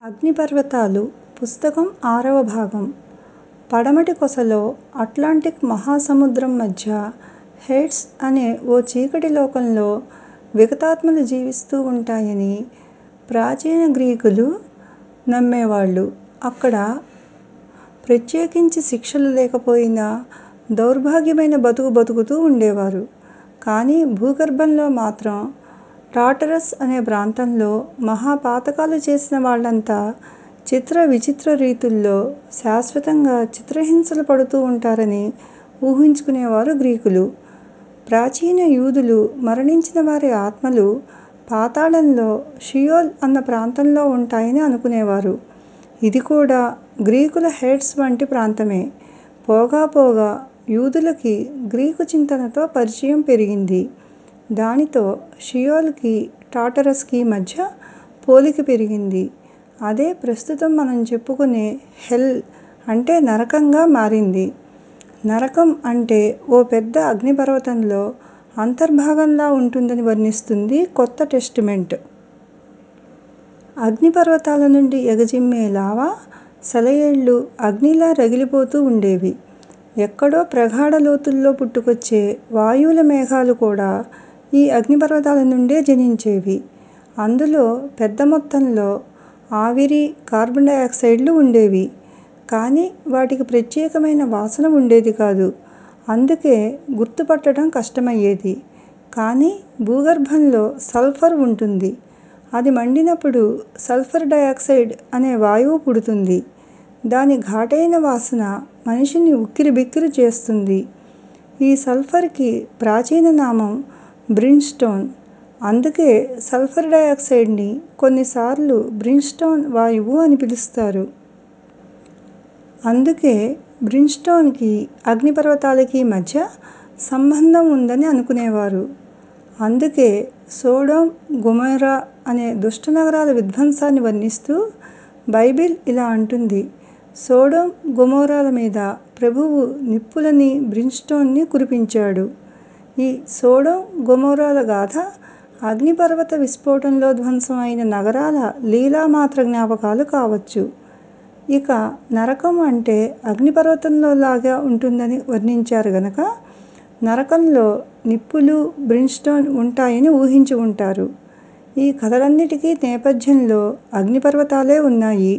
అగ్నిపర్వతాలు పుస్తకం 6వ భాగం. పడమటి కొసలో అట్లాంటిక్ మహాసముద్రం మధ్య హేడ్స్ అనే ఓ చీకటి లోకంలో విగతాత్మలు జీవిస్తూ ఉంటాయని ప్రాచీన గ్రీకులు నమ్మేవాళ్ళు. అక్కడ ప్రత్యేకించి శిక్షలు లేకపోయినా దౌర్భాగ్యమైన బతుకు బతుకుతూ ఉండేవారు. కానీ భూగర్భంలో మాత్రం టార్టరస్ అనే ప్రాంతంలో మహాపాతకాలు చేసిన వాళ్ళంతా చిత్ర విచిత్ర రీతుల్లో శాశ్వతంగా చిత్రహింసలు పడుతూ ఉంటారని ఊహించుకునేవారు గ్రీకులు. ప్రాచీన యూదులు మరణించిన వారి ఆత్మలు పాతాళంలో షియోల్ అన్న ప్రాంతంలో ఉంటాయని అనుకునేవారు. ఇది కూడా గ్రీకుల హేడ్స్ వంటి ప్రాంతమే. పోగా పోగా యూదులకి గ్రీకు చింతనతో పరిచయం పెరిగింది. దానితో షియోల్కి టార్టరస్కి మధ్య పోలిక పెరిగింది. అదే ప్రస్తుతం మనం చెప్పుకునే హెల్ అంటే నరకంగా మారింది. నరకం అంటే ఓ పెద్ద అగ్నిపర్వతంలో అంతర్భాగంలా ఉంటుందని వర్ణిస్తుంది కొత్త టెస్టిమెంట్. అగ్నిపర్వతాల నుండి ఎగజిమ్మే లావా సెలయేళ్ళు అగ్నిలా రగిలిపోతూ ఉండేవి. ఎక్కడో ప్రగాఢ లోతుల్లో పుట్టుకొచ్చే వాయువుల మేఘాలు కూడా ఈ అగ్నిపర్వతాల నుండే జనించేవి. అందులో పెద్ద మొత్తంలో ఆవిరి, కార్బన్ డయాక్సైడ్లు ఉండేవి. కానీ వాటికి ప్రత్యేకమైన వాసన ఉండేది కాదు. అందుకే గుర్తుపట్టడం కష్టమయ్యేది. కానీ భూగర్భంలో సల్ఫర్ ఉంటుంది. అది మండినప్పుడు సల్ఫర్ డయాక్సైడ్ అనే వాయువు పుడుతుంది. దాని ఘాటైన వాసన మనిషిని ఉక్కిరిబిక్కిరి చేస్తుంది. ఈ సల్ఫర్కి ప్రాచీన నామం బ్రిమ్స్టోన్. అందుకే సల్ఫర్ డయాక్సైడ్ని కొన్నిసార్లు బ్రిమ్స్టోన్ వాయువు అని పిలుస్తారు. అందుకే బ్రిమ్స్టోన్కి అగ్నిపర్వతాలకి మధ్య సంబంధం ఉందని అనుకునేవారు. అందుకే సొడొమ్, గొమొర్రా అనే దుష్టనగరాల విధ్వంసాన్ని వర్ణిస్తూ బైబిల్ ఇలా అంటుంది: సొడొమ్, గొమొర్రాల మీద ప్రభువు నిప్పులని, బ్రిమ్స్టోన్ని కురిపించాడు. ఈ సొడొమ్, గొమొర్రాల గాథ అగ్నిపర్వత విస్ఫోటంలో ధ్వంసం అయిన నగరాల లీలామాత్ర జ్ఞాపకాలు కావచ్చు. ఇక నరకం అంటే అగ్నిపర్వతంలో లాగా ఉంటుందని వర్ణించారు గనక నరకంలో నిప్పులు, బ్రిమ్స్టోన్ ఉంటాయని ఊహించి ఉంటారు. ఈ కథలన్నిటికీ నేపథ్యంలో అగ్నిపర్వతాలే ఉన్నాయి.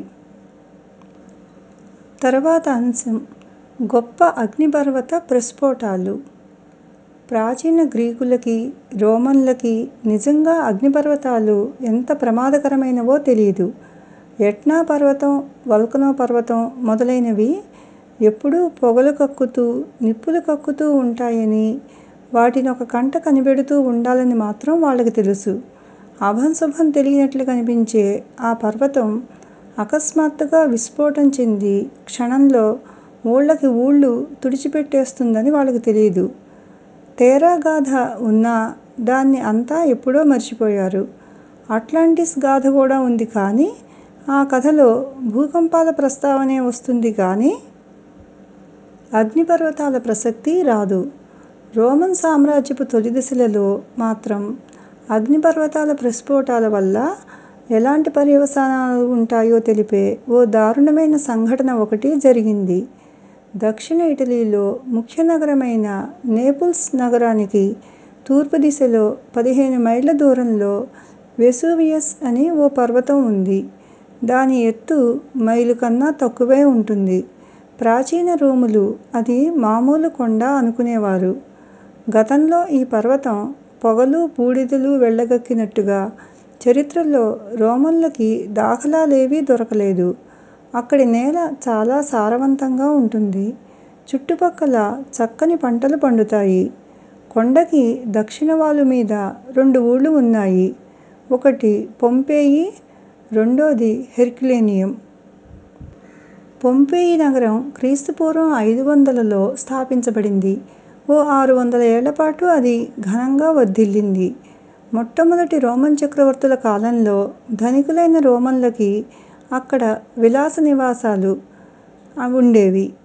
తర్వాత అంశం గొప్ప అగ్నిపర్వత ప్రస్ఫోటాలు. ప్రాచీన గ్రీకులకి, రోమన్లకి నిజంగా అగ్నిపర్వతాలు ఎంత ప్రమాదకరమైనవో తెలీదు. ఎట్నా పర్వతం, వల్కనో పర్వతం మొదలైనవి ఎప్పుడూ పొగలు కక్కుతూ, నిప్పులు కక్కుతూ ఉంటాయని, వాటినొక కంట కనిపెడుతూ ఉండాలని మాత్రం వాళ్ళకి తెలుసు. అభంశుభం తెలియనట్లు కనిపించే ఆ పర్వతం అకస్మాత్తుగా విస్ఫోటం చెంది క్షణంలో ఊళ్ళకి ఊళ్ళు తుడిచిపెట్టేస్తుందని వాళ్ళకి తెలీదు. టెరా గాథ ఉన్నా దాన్ని అంతా ఎప్పుడో మర్చిపోయారు. అట్లాంటిస్ గాథ కూడా ఉంది కానీ ఆ కథలో భూకంపాల ప్రస్తావనే వస్తుంది కానీ అగ్నిపర్వతాల ప్రసక్తి రాదు. రోమన్ సామ్రాజ్యపు తొలి దశలలో మాత్రం అగ్నిపర్వతాల ప్రస్ఫోటాల వల్ల ఎలాంటి పర్యవసానాలు ఉంటాయో తెలిపే ఓ దారుణమైన సంఘటన ఒకటి జరిగింది. దక్షిణ ఇటలీలో ముఖ్య నగరమైన నేపుల్స్ నగరానికి తూర్పు దిశలో 15 మైళ్ళ దూరంలో వెసూవియస్ అని ఓ పర్వతం ఉంది. దాని ఎత్తు మైలు కన్నా తక్కువే ఉంటుంది. ప్రాచీన రోములు అది మామూలు కొండ అనుకునేవారు. గతంలో ఈ పర్వతం పొగలు, బూడిదలు వెళ్ళగక్కినట్టుగా చరిత్రలో రోమన్లకి దాఖలాలేవీ దొరకలేదు. అక్కడి నేల చాలా సారవంతంగా ఉంటుంది. చుట్టుపక్కల చక్కని పంటలు పండుతాయి. కొండకి దక్షిణ వాలు మీద 2 ఊళ్ళు ఉన్నాయి. ఒకటి పొంపెయి, రెండోది హెర్క్యులేనియం. పొంపెయి నగరం క్రీస్తుపూర్వం 500లో స్థాపించబడింది. ఓ 600 ఏళ్లపాటు అది ఘనంగా వర్ధిల్లింది. మొట్టమొదటి రోమన్ చక్రవర్తుల కాలంలో ధనికులైన రోమన్లకి అక్కడ విలాస నివాసాలు ఉండేవి.